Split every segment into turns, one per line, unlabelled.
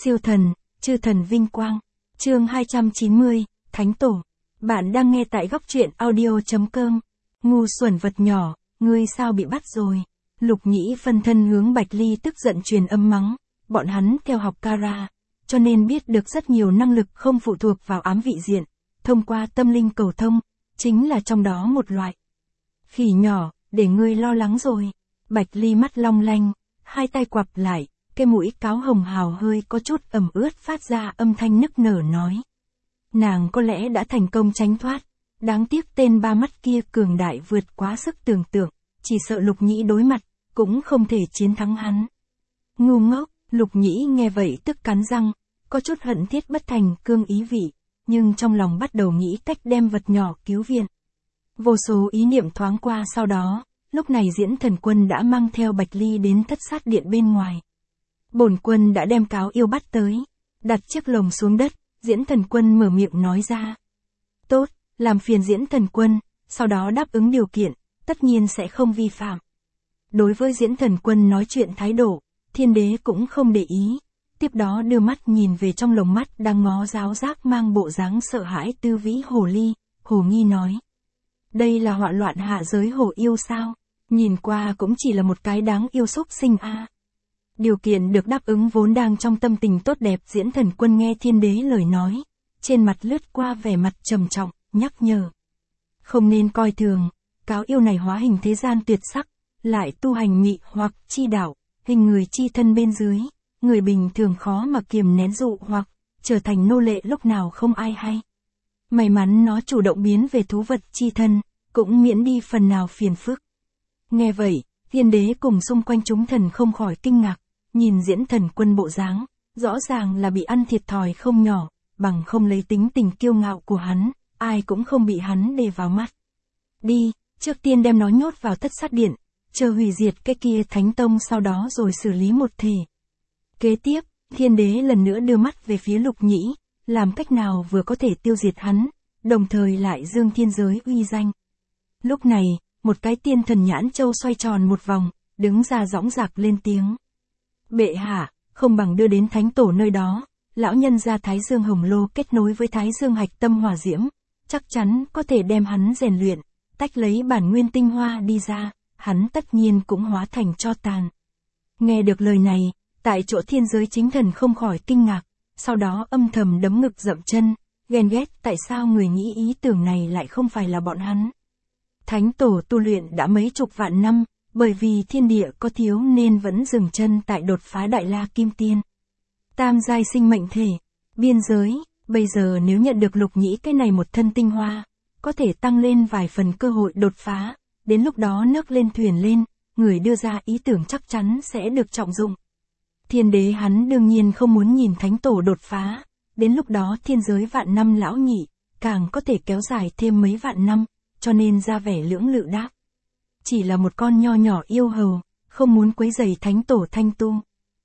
Siêu thần, chư thần vinh quang. Chương 290, Thánh Tổ. Bạn đang nghe tại góc truyện audio.com. Ngu xuẩn vật nhỏ, ngươi sao bị bắt rồi? Lục Nhĩ phân thân hướng Bạch Ly tức giận truyền âm mắng. Bọn hắn theo học Kara, cho nên biết được rất nhiều năng lực không phụ thuộc vào ám vị diện, thông qua tâm linh cầu thông, chính là trong đó một loại. Khỉ nhỏ, để ngươi lo lắng rồi. Bạch Ly mắt long lanh, hai tay quặp lại, cái mũi cáo hồng hào hơi có chút ẩm ướt phát ra âm thanh nức nở nói. Nàng có lẽ đã thành công tránh thoát, đáng tiếc tên ba mắt kia cường đại vượt quá sức tưởng tượng, chỉ sợ Lục Nhĩ đối mặt, cũng không thể chiến thắng hắn. Ngu ngốc, Lục Nhĩ nghe vậy tức cắn răng, có chút hận thiết bất thành cương ý vị, nhưng trong lòng bắt đầu nghĩ cách đem vật nhỏ cứu viện. Vô số ý niệm thoáng qua sau đó, lúc này Diễn Thần Quân đã mang theo Bạch Ly đến Thất Sát Điện bên ngoài. Bổn quân đã đem cáo yêu bắt tới, đặt chiếc lồng xuống đất, Diễn Thần Quân mở miệng nói ra. Tốt, làm phiền Diễn Thần Quân, sau đó đáp ứng điều kiện, tất nhiên sẽ không vi phạm. Đối với Diễn Thần Quân nói chuyện thái độ, Thiên Đế cũng không để ý, tiếp đó đưa mắt nhìn về trong lồng mắt đang ngó giáo giác mang bộ dáng sợ hãi Tư Vĩ Hồ Ly, Hồ Nghi nói. Đây là họa loạn hạ giới hổ yêu sao? Nhìn qua cũng chỉ là một cái đáng yêu xúc sinh a. Điều kiện được đáp ứng vốn đang trong tâm tình tốt đẹp. Diễn Thần Quân nghe Thiên Đế lời nói, trên mặt lướt qua vẻ mặt trầm trọng, nhắc nhở. Không nên coi thường, cáo yêu này hóa hình thế gian tuyệt sắc, lại tu hành mị hoặc chi đạo, hình người chi thân bên dưới, người bình thường khó mà kiềm nén dụ hoặc trở thành nô lệ lúc nào không ai hay. May mắn nó chủ động biến về thú vật chi thân, cũng miễn đi phần nào phiền phức. Nghe vậy, Thiên Đế cùng xung quanh chúng thần không khỏi kinh ngạc, nhìn Diễn Thần Quân bộ dáng, rõ ràng là bị ăn thiệt thòi không nhỏ, bằng không lấy tính tình kiêu ngạo của hắn, ai cũng không bị hắn để vào mắt. Đi, trước tiên đem nó nhốt vào Thất Sát Điện, chờ hủy diệt cái kia Thánh Tông sau đó rồi xử lý một thể. Kế tiếp, Thiên Đế lần nữa đưa mắt về phía Lục Nhĩ, làm cách nào vừa có thể tiêu diệt hắn, đồng thời lại dương thiên giới uy danh. Lúc này, một cái tiên thần nhãn châu xoay tròn một vòng, đứng ra dõng dạc lên tiếng. Bệ hạ, không bằng đưa đến Thánh Tổ nơi đó, lão nhân gia Thái Dương Hồng Lô kết nối với Thái Dương Hạch Tâm Hỏa Diễm, chắc chắn có thể đem hắn rèn luyện, tách lấy bản nguyên tinh hoa đi ra, hắn tất nhiên cũng hóa thành tro tàn. Nghe được lời này, tại chỗ thiên giới chính thần không khỏi kinh ngạc, sau đó âm thầm đấm ngực dậm chân, ghen ghét tại sao người nghĩ ý tưởng này lại không phải là bọn hắn. Thánh Tổ tu luyện đã mấy chục vạn năm, bởi vì thiên địa có thiếu nên vẫn dừng chân tại đột phá Đại La Kim Tiên. Tam giai sinh mệnh thể, biên giới, bây giờ nếu nhận được Lục Nhĩ cái này một thân tinh hoa, có thể tăng lên vài phần cơ hội đột phá, đến lúc đó nước lên thuyền lên, người đưa ra ý tưởng chắc chắn sẽ được trọng dụng. Thiên Đế hắn đương nhiên không muốn nhìn Thánh Tổ đột phá, đến lúc đó thiên giới vạn năm lão nhị, càng có thể kéo dài thêm mấy vạn năm, cho nên ra vẻ lưỡng lự đáp. Chỉ là một con nho nhỏ yêu hầu, không muốn quấy rầy Thánh Tổ thanh tu.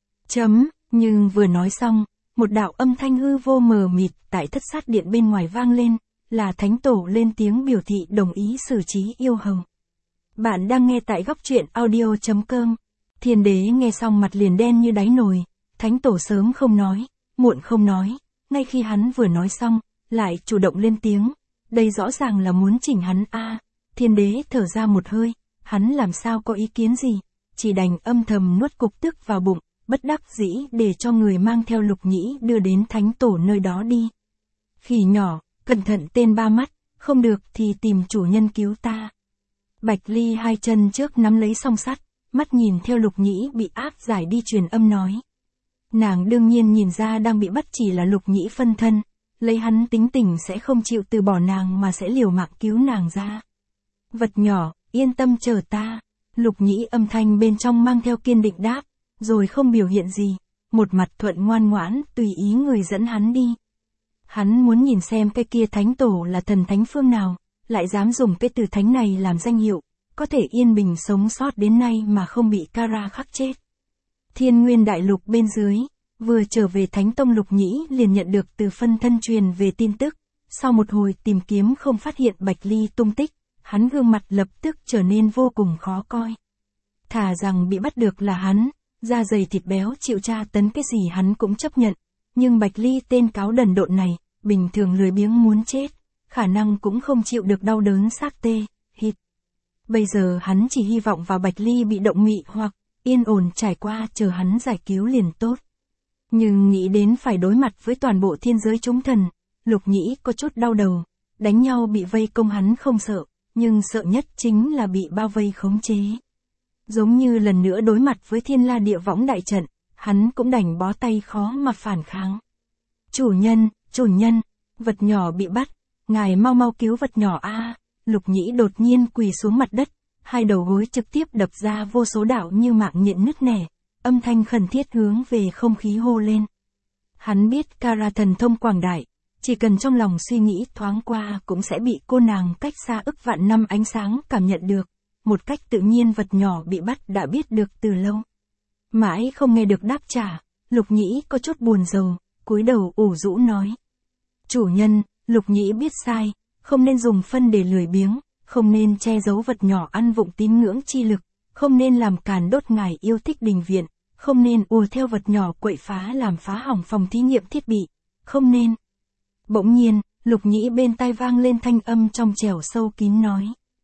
Nhưng vừa nói xong, một đạo âm thanh hư vô mờ mịt tại Thất Sát Điện bên ngoài vang lên, là Thánh Tổ lên tiếng biểu thị đồng ý xử trí yêu hầu. Bạn đang nghe tại góc truyện audio.com. Thiên Đế nghe xong mặt liền đen như đáy nồi, Thánh Tổ sớm không nói, muộn không nói, ngay khi hắn vừa nói xong, lại chủ động lên tiếng, đây rõ ràng là muốn chỉnh hắn a. Thiên Đế thở ra một hơi, hắn làm sao có ý kiến gì, chỉ đành âm thầm nuốt cục tức vào bụng, bất đắc dĩ để cho người mang theo Lục Nhĩ đưa đến Thánh Tổ nơi đó đi. Khỉ nhỏ, cẩn thận tên ba mắt, không được thì tìm chủ nhân cứu ta. Bạch Ly hai chân trước nắm lấy song sắt, mắt nhìn theo Lục Nhĩ bị áp giải đi truyền âm nói. Nàng đương nhiên nhìn ra đang bị bắt chỉ là Lục Nhĩ phân thân, lấy hắn tính tình sẽ không chịu từ bỏ nàng mà sẽ liều mạng cứu nàng ra. Vật nhỏ, yên tâm chờ ta. Lục Nhĩ âm thanh bên trong mang theo kiên định đáp, rồi không biểu hiện gì, một mặt thuận ngoan ngoãn tùy ý người dẫn hắn đi. Hắn muốn nhìn xem cái kia Thánh Tổ là thần thánh phương nào, lại dám dùng cái từ thánh này làm danh hiệu, có thể yên bình sống sót đến nay mà không bị Kara khắc chết. Thiên Nguyên Đại Lục bên dưới, vừa trở về Thánh Tông Lục Nhĩ liền nhận được từ phân thân truyền về tin tức, sau một hồi tìm kiếm không phát hiện Bạch Ly tung tích, hắn gương mặt lập tức trở nên vô cùng khó coi. Thà rằng bị bắt được là hắn, da dày thịt béo chịu tra tấn cái gì hắn cũng chấp nhận, Nhưng Bạch Ly tên cáo đần độn này, bình thường lười biếng muốn chết, khả năng cũng không chịu được đau đớn xác tê, hít. Bây giờ hắn chỉ hy vọng vào Bạch Ly bị động mị hoặc yên ổn trải qua chờ hắn giải cứu liền tốt. Nhưng nghĩ đến phải đối mặt với toàn bộ thiên giới chúng thần, Lục Nhĩ có chút đau đầu, đánh nhau bị vây công hắn không sợ, nhưng sợ nhất chính là bị bao vây khống chế. Giống như lần nữa đối mặt với Thiên La Địa Võng đại trận, hắn cũng đành bó tay khó mà phản kháng. Chủ nhân, vật nhỏ bị bắt, ngài mau mau cứu vật nhỏ a. Lục Nhĩ đột nhiên quỳ xuống mặt đất, hai đầu gối trực tiếp đập ra vô số đạo như mạng nhện nứt nẻ, âm thanh khẩn thiết hướng về không khí hô lên. Hắn biết Kara thần thông quảng đại, chỉ cần trong lòng suy nghĩ thoáng qua cũng sẽ bị cô nàng cách xa ức vạn năm ánh sáng cảm nhận được, một cách tự nhiên vật nhỏ bị bắt đã biết được từ lâu. Mãi không nghe được đáp trả, Lục Nhĩ có chút buồn rầu, cúi đầu ủ rũ nói. Chủ nhân, Lục Nhĩ biết sai, không nên dùng phân để lười biếng, không nên che giấu vật nhỏ ăn vụng tín ngưỡng chi lực, không nên làm càn đốt ngài yêu thích đình viện, không nên ùa theo vật nhỏ quậy phá làm phá hỏng phòng thí nghiệm thiết bị, không nên. Bỗng nhiên, Lục Nhĩ bên tai vang lên thanh âm trong trẻo sâu kín nói.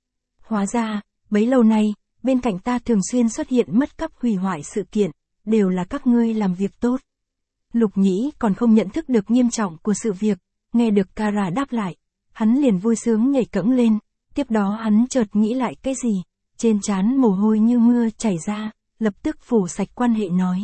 Hóa ra, bấy lâu nay, bên cạnh ta thường xuyên xuất hiện mất cắp hủy hoại sự kiện, đều là các ngươi làm việc tốt. Lục Nhĩ còn không nhận thức được nghiêm trọng của sự việc, nghe được Kara đáp lại, hắn liền vui sướng nhảy cẫng lên, tiếp đó hắn chợt nghĩ lại cái gì, trên trán mồ hôi như mưa chảy ra, lập tức phủ sạch quan hệ nói.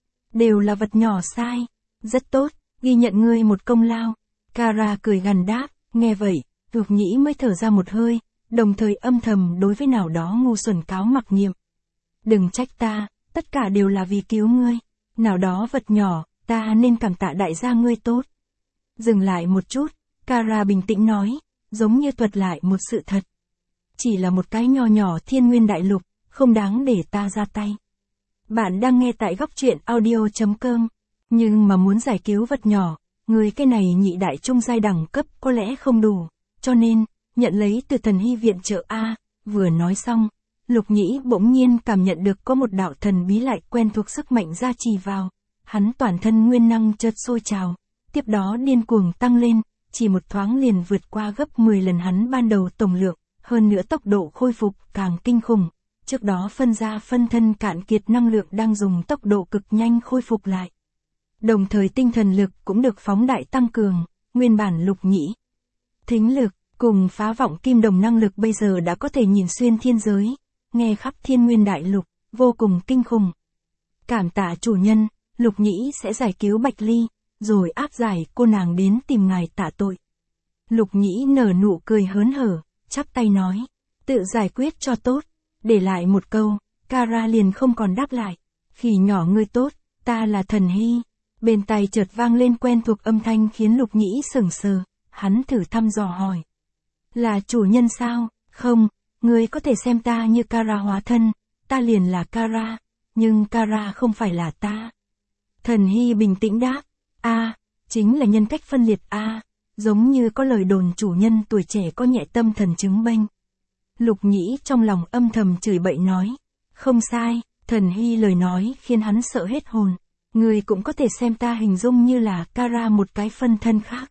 Đều là vật nhỏ sai, rất tốt, ghi nhận ngươi một công lao. Kara cười gằn đáp, nghe vậy, Lục Nhĩ mới thở ra một hơi, đồng thời âm thầm đối với nào đó ngu xuẩn cáo mặc nhiệm. Đừng trách ta, tất cả đều là vì cứu ngươi, nào đó vật nhỏ, ta nên cảm tạ đại gia ngươi tốt. Dừng lại một chút, Kara bình tĩnh nói, giống như thuật lại một sự thật. Chỉ là một cái nho nhỏ thiên nguyên đại lục, không đáng để ta ra tay. Bạn đang nghe tại góc truyện audio.com, nhưng mà muốn giải cứu vật nhỏ, người cái này nhị đại trung giai đẳng cấp có lẽ không đủ, cho nên, nhận lấy từ thần hy viện trợ A. Vừa nói xong, Lục Nhĩ bỗng nhiên cảm nhận được có một đạo thần bí lại quen thuộc sức mạnh gia trì vào, hắn toàn thân nguyên năng chợt sôi trào, tiếp đó điên cuồng tăng lên, chỉ một thoáng liền vượt qua gấp 10 lần hắn ban đầu tổng lượng, hơn nữa tốc độ khôi phục càng kinh khủng, trước đó phân ra phân thân cạn kiệt năng lượng đang dùng tốc độ cực nhanh khôi phục lại. Đồng thời tinh thần lực cũng được phóng đại tăng cường, nguyên bản Lục Nhĩ. Thính lực, cùng phá vọng kim đồng năng lực bây giờ đã có thể nhìn xuyên thiên giới, nghe khắp thiên nguyên đại lục, vô cùng kinh khủng. Cảm tạ chủ nhân, Lục Nhĩ sẽ giải cứu Bạch Ly, rồi áp giải cô nàng đến tìm ngài tạ tội. Lục Nhĩ nở nụ cười hớn hở, chắp tay nói, tự giải quyết cho tốt, để lại một câu, Kara liền không còn đáp lại, khỉ nhỏ ngươi tốt, ta là thần hy. Bên tai chợt vang lên quen thuộc âm thanh khiến Lục Nhĩ sững sờ, hắn thử thăm dò hỏi. Là chủ nhân sao? Không, ngươi có thể xem ta như Kara hóa thân, ta liền là Kara, nhưng Kara không phải là ta. Thần hy bình tĩnh đáp, chính là nhân cách phân liệt giống như có lời đồn chủ nhân tuổi trẻ có nhẹ tâm thần chứng bênh. Lục Nhĩ trong lòng âm thầm chửi bậy nói, không sai, thần hy lời nói khiến hắn sợ hết hồn. Người cũng có thể xem ta hình dung như là Kara một cái phân thân khác.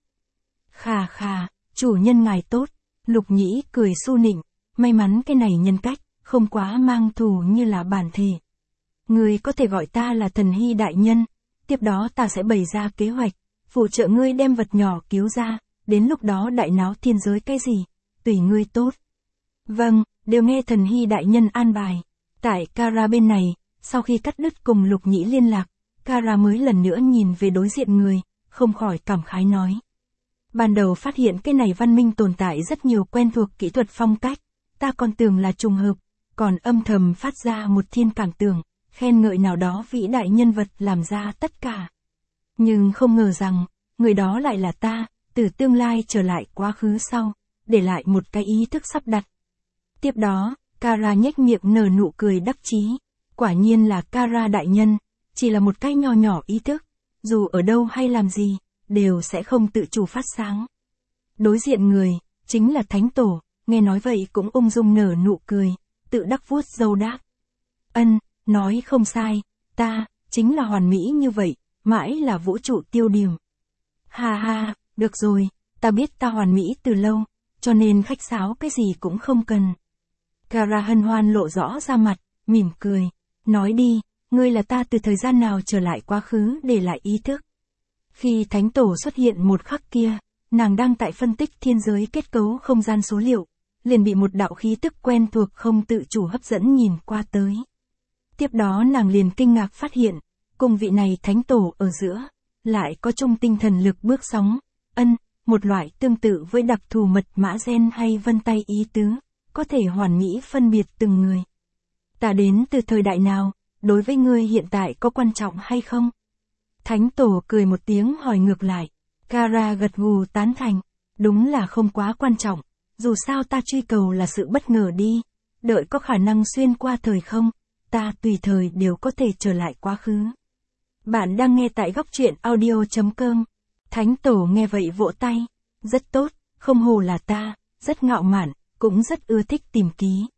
Khà khà, chủ nhân ngài tốt, Lục Nhĩ cười su nịnh, may mắn cái này nhân cách, không quá mang thù như là bản thể. Người có thể gọi ta là thần hy đại nhân, tiếp đó ta sẽ bày ra kế hoạch, phụ trợ ngươi đem vật nhỏ cứu ra, đến lúc đó đại náo thiên giới cái gì, tùy ngươi tốt. Vâng, đều nghe thần hy đại nhân an bài. Tại Kara bên này, sau khi cắt đứt cùng Lục Nhĩ liên lạc, Kara mới lần nữa nhìn về đối diện người, không khỏi cảm khái nói. Ban đầu phát hiện cái này văn minh tồn tại rất nhiều quen thuộc kỹ thuật phong cách, ta còn tưởng là trùng hợp, còn âm thầm phát ra một thiên cảm tưởng, khen ngợi nào đó vĩ đại nhân vật làm ra tất cả. Nhưng không ngờ rằng, người đó lại là ta, từ tương lai trở lại quá khứ sau, để lại một cái ý thức sắp đặt. Tiếp đó, Kara nhếch miệng nở nụ cười đắc chí, quả nhiên là Kara đại nhân. Chỉ là một cái nho nhỏ ý thức, dù ở đâu hay làm gì, đều sẽ không tự chủ phát sáng. Đối diện người, chính là Thánh Tổ, nghe nói vậy cũng ung dung nở nụ cười, tự đắc vuốt râu đáp. Nói không sai, ta, chính là hoàn mỹ như vậy, mãi là vũ trụ tiêu điểm. Ha ha, được rồi, ta biết ta hoàn mỹ từ lâu, cho nên khách sáo cái gì cũng không cần. Kara hân hoan lộ rõ ra mặt, mỉm cười. Nói đi, ngươi là ta từ thời gian nào trở lại quá khứ để lại ý thức. Khi thánh tổ xuất hiện một khắc kia, nàng đang tại phân tích thiên giới kết cấu không gian số liệu, liền bị một đạo khí tức quen thuộc không tự chủ hấp dẫn nhìn qua tới. Tiếp đó nàng liền kinh ngạc phát hiện, cùng vị này thánh tổ ở giữa, lại có chung tinh thần lực bước sóng, một loại tương tự với đặc thù mật mã gen hay vân tay ý tứ, có thể hoàn mỹ phân biệt từng người. Ta đến từ thời đại nào, đối với ngươi hiện tại có quan trọng hay không? Thánh tổ cười một tiếng hỏi ngược lại. Kara gật gù tán thành, đúng là không quá quan trọng, dù sao ta truy cầu là sự bất ngờ đi, đợi có khả năng xuyên qua thời không, ta tùy thời đều có thể trở lại quá khứ. Bạn đang nghe tại góc truyện audio.com. Thánh tổ nghe vậy vỗ tay, rất tốt, không hổ là ta, rất ngạo mạn, cũng rất ưa thích tìm ký.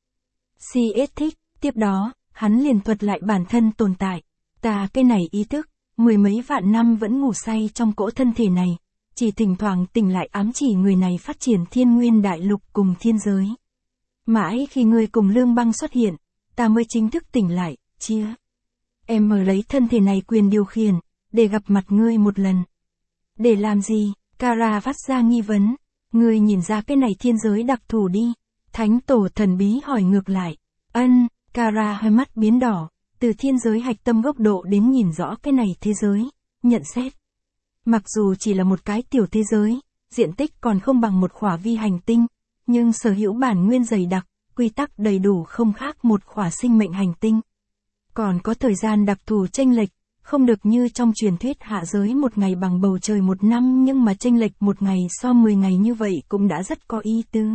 CS thích, tiếp đó, hắn liền thuật lại bản thân tồn tại, ta cái này ý thức, mười mấy vạn năm vẫn ngủ say trong cỗ thân thể này, chỉ thỉnh thoảng tỉnh lại ám chỉ người này phát triển thiên nguyên đại lục cùng thiên giới. Mãi khi ngươi cùng Lương Băng xuất hiện, ta mới chính thức tỉnh lại, chia. Em mở lấy thân thể này quyền điều khiển, để gặp mặt ngươi một lần. Để làm gì? Kara phát ra nghi vấn. Ngươi nhìn ra cái này thiên giới đặc thù đi. Thánh tổ thần bí hỏi ngược lại. Kara hơi mắt biến đỏ, từ thiên giới hạch tâm góc độ đến nhìn rõ cái này thế giới, nhận xét. Mặc dù chỉ là một cái tiểu thế giới, diện tích còn không bằng một khỏa vi hành tinh, nhưng sở hữu bản nguyên dày đặc, quy tắc đầy đủ không khác một khỏa sinh mệnh hành tinh. Còn có thời gian đặc thù chênh lệch, không được như trong truyền thuyết hạ giới một ngày bằng bầu trời một năm, nhưng mà chênh lệch một ngày so 10 ngày như vậy cũng đã rất có ý tứ.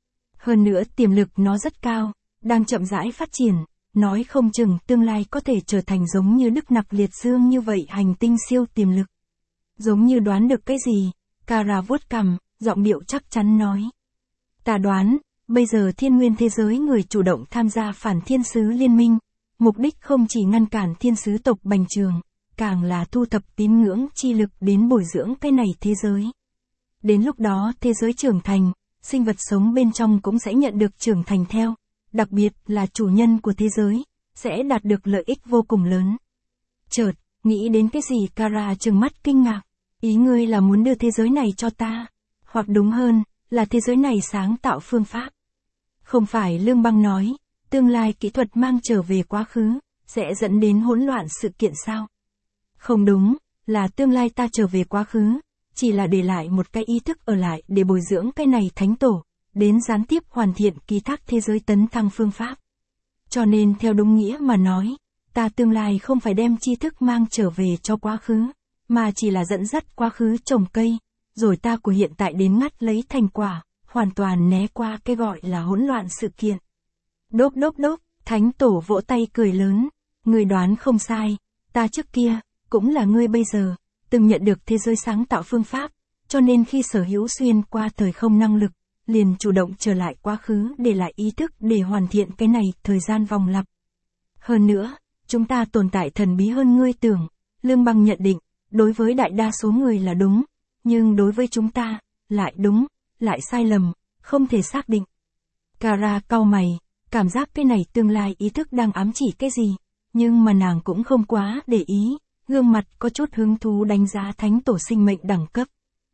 Hơn nữa tiềm lực nó rất cao, đang chậm rãi phát triển, nói không chừng tương lai có thể trở thành giống như Đức Nặc Liệt Dương như vậy hành tinh siêu tiềm lực. Giống như đoán được cái gì, Kara vuốt cằm, giọng điệu chắc chắn nói. Ta đoán, bây giờ thiên nguyên thế giới người chủ động tham gia phản thiên sứ liên minh, mục đích không chỉ ngăn cản thiên sứ tộc bành trường, càng là thu thập tín ngưỡng chi lực đến bồi dưỡng cái này thế giới. Đến lúc đó thế giới trưởng thành, sinh vật sống bên trong cũng sẽ nhận được trưởng thành theo, đặc biệt là chủ nhân của thế giới, sẽ đạt được lợi ích vô cùng lớn. Chợt, nghĩ đến cái gì Kara trừng mắt kinh ngạc, ý ngươi là muốn đưa thế giới này cho ta, hoặc đúng hơn, là thế giới này sáng tạo phương pháp. Không phải Lương Băng nói, tương lai kỹ thuật mang trở về quá khứ, sẽ dẫn đến hỗn loạn sự kiện sao? Không đúng, là tương lai ta trở về quá khứ, chỉ là để lại một cái ý thức ở lại để bồi dưỡng cái này thánh tổ, đến gián tiếp hoàn thiện ký thác thế giới tấn thăng phương pháp. Cho nên theo đúng nghĩa mà nói, ta tương lai không phải đem tri thức mang trở về cho quá khứ, mà chỉ là dẫn dắt quá khứ trồng cây, rồi ta của hiện tại đến ngắt lấy thành quả, hoàn toàn né qua cái gọi là hỗn loạn sự kiện. Đốp, thánh tổ vỗ tay cười lớn, ngươi đoán không sai, ta trước kia, cũng là ngươi bây giờ, từng nhận được thế giới sáng tạo phương pháp, cho nên khi sở hữu xuyên qua thời không năng lực, liền chủ động trở lại quá khứ để lại ý thức để hoàn thiện cái này thời gian vòng lặp. Hơn nữa, chúng ta tồn tại thần bí hơn ngươi tưởng, Lương Băng nhận định, đối với đại đa số người là đúng, nhưng đối với chúng ta, lại đúng, lại sai lầm, không thể xác định. Kara cau mày, cảm giác cái này tương lai ý thức đang ám chỉ cái gì, nhưng mà nàng cũng không quá để ý, gương mặt có chút hứng thú đánh giá thánh tổ sinh mệnh đẳng cấp.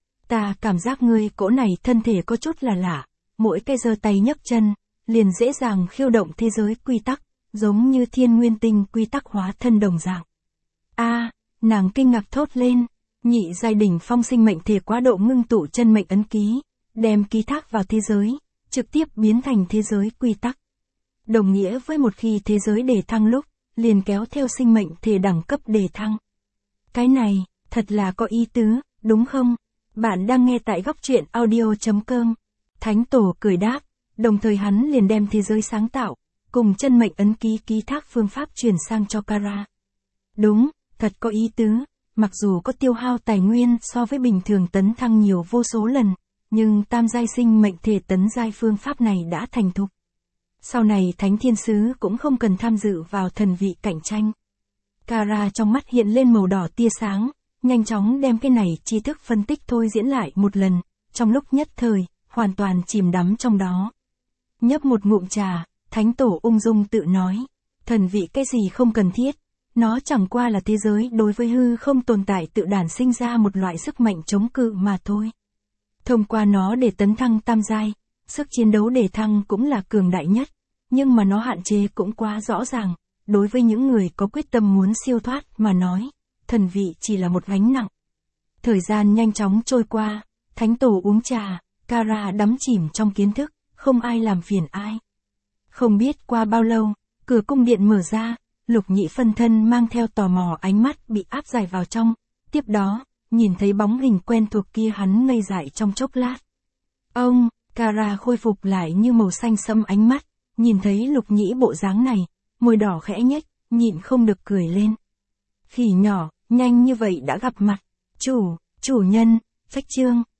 Ta cảm giác ngươi cỗ này thân thể có chút là lạ, mỗi cái giơ tay nhấc chân, liền dễ dàng khiêu động thế giới quy tắc, giống như thiên nguyên tinh quy tắc hóa thân đồng dạng. Nàng kinh ngạc thốt lên, nhị giai đỉnh phong sinh mệnh thể quá độ ngưng tụ chân mệnh ấn ký, đem ký thác vào thế giới, trực tiếp biến thành thế giới quy tắc. Đồng nghĩa với một khi thế giới đề thăng lúc, liền kéo theo sinh mệnh thể đẳng cấp đề thăng. Cái này, thật là có ý tứ, đúng không? Bạn đang nghe tại góc truyện audio.com. Thánh tổ cười đáp, đồng thời hắn liền đem thế giới sáng tạo, cùng chân mệnh ấn ký ký thác phương pháp truyền sang cho Kara. Đúng, thật có ý tứ, mặc dù có tiêu hao tài nguyên so với bình thường tấn thăng nhiều vô số lần, nhưng tam giai sinh mệnh thể tấn giai phương pháp này đã thành thục. Sau này Thánh Thiên Sứ cũng không cần tham dự vào thần vị cạnh tranh. Kara trong mắt hiện lên màu đỏ tia sáng, nhanh chóng đem cái này tri thức phân tích thôi diễn lại một lần, trong lúc nhất thời, hoàn toàn chìm đắm trong đó. Nhấp một ngụm trà, thánh tổ ung dung tự nói, thần vị cái gì không cần thiết, nó chẳng qua là thế giới đối với hư không tồn tại tự đản sinh ra một loại sức mạnh chống cự mà thôi. Thông qua nó để tấn thăng tam giai, sức chiến đấu đề thăng cũng là cường đại nhất, nhưng mà nó hạn chế cũng quá rõ ràng, đối với những người có quyết tâm muốn siêu thoát mà nói, thần vị chỉ là một gánh nặng. Thời gian nhanh chóng trôi qua, thánh tổ uống trà, Kara đắm chìm trong kiến thức, không ai làm phiền ai. Không biết qua bao lâu, cửa cung điện mở ra, Lục Nhĩ phân thân mang theo tò mò ánh mắt bị áp giải vào trong, tiếp đó, nhìn thấy bóng hình quen thuộc kia hắn ngây dại trong chốc lát. Ông, Kara khôi phục lại như màu xanh sẫm ánh mắt, nhìn thấy Lục Nhĩ bộ dáng này, môi đỏ khẽ nhếch, nhịn không được cười lên. Khỉ nhỏ, nhanh như vậy đã gặp mặt. Chủ nhân, phách trương.